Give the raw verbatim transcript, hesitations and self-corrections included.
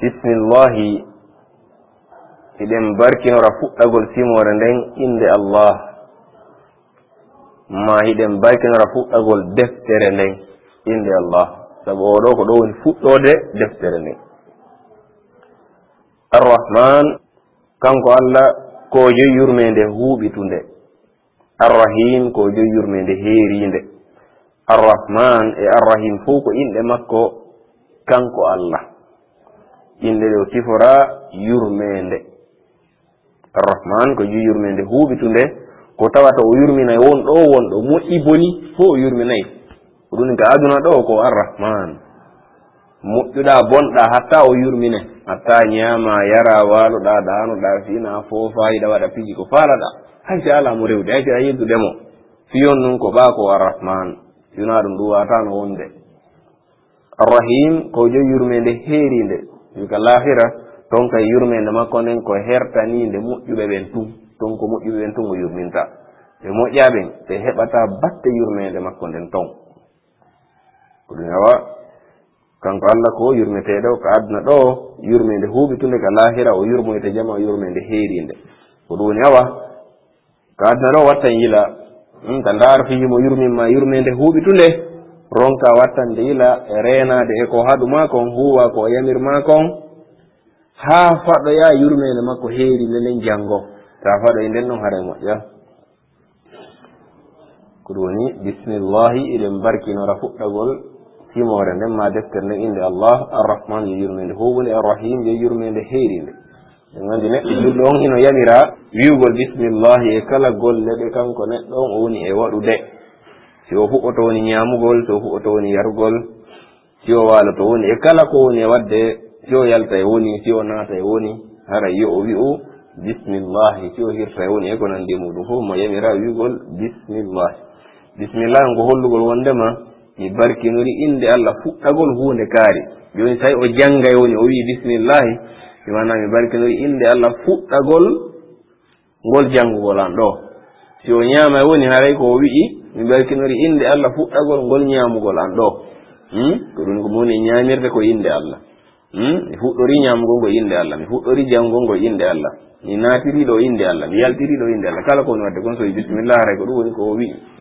bismillahi eɗen barkinora fuɗɗagol simore nden inde Allah, ma hiɗen barkinora fuɗɗagol deftere nden inde Allah, sabu oɗo ko ɗo woni fuɗɗode deftere nden. Arrahman kanko Allah ko joyi yurmede huuɓitunde, arrahim ko joyi yurmede heerinde. Arrahman e arrahim fo ko inɗe makko kanko Allah, inɗe ɗo sifora yurmede. Arrahman ko joyi yurmede huuɓitunde, ko tawata o yurminay won ɗo won ɗo moƴƴi boni fo o yurminayi, ko ɗum ka aduna ɗo ko arrahman. moƴƴuɗa bonɗa hatta o yurmine, hatta ñaama yara waloɗa ɗanoɗa fina foofa yiɗa waɗa piji ko faalaɗa, haysi ala mo rewde, haysi a yeddudemo, fiyon nun ko ɓa ko arrahman, fina ɗum ɗum wata no wonde. Arrahim ko joyi yurmede heerinde, wika lahira ton kay yurmede makko nden ko hertaninde moƴƴuɓe ɓen tun, ton ko moƴƴuɓe ɓen tun o yurminta, ɓe moƴƴaɓen ɓe heɓata batte yurmede makko nden ton. ko ɗum awa kanko Allah ko yurmeteɗo ko aduna ɗo yurmede huuɓitunde, ka lahira o yurmoyte jama o yurmede heerinde. ko ɗum woni awa ko aduna ɗo wattan yila ta ndaar fijimo yurminma yurmede huuɓitunde, ronka wattande yila e renade e ko haɗuma kon huwa ko yamirma kon, ha faɗoya yurmede makko heerinde nden janggo, ta faɗoy nden ɗon haara moƴƴa. ko ɗum woni bismillahi eɗen barkinora fuɗɗagol simore nden ma deftere nden inde Allah. Arrahman yo yurmede huuɓunde, arrahim yo yurmede heerinde. en gandi neɗɗo julɗo on ino yamira wiwgol bismillahi e kala golle ɗe kanko neɗɗo on o woni e waɗude, si o fuɗɗoto woni ñamugol, si o fuɗɗoto woni yarugol, si o waloto woni e kala ko woni e wadde, si o yalta e woni, si o naata e woni, hara yo o wi'u bismillahi, si o hirta e woni e ko nandi muɗum fof mo yamira wiwgol bismillahi. Bismillahi on ko hollugol wondema mi barkinori inde Allah fuɗɗagol hunde kaari. joni tawi o jangga e woni o wi bismillahi, mi wana mi barkinori inde Allah fuɗɗagol ngol janngugol an ɗo. si o ñaama e woni haray ko o wi'i mi barkinori inde Allah fuɗɗagol ngol ñaamugol an ɗo. ko ɗum ko moni ñaamirde ko inde Allah. mi fuɗɗori ñaamugol ngo inde Allah, mi fuɗɗori janngugol ngo inde Allah, mi naatiri ɗo inde Allah, mi yaltiri ɗo inde Allah, kala ko woni wadde kon so wi bismillah haray ko ɗum woni ko o wi'i.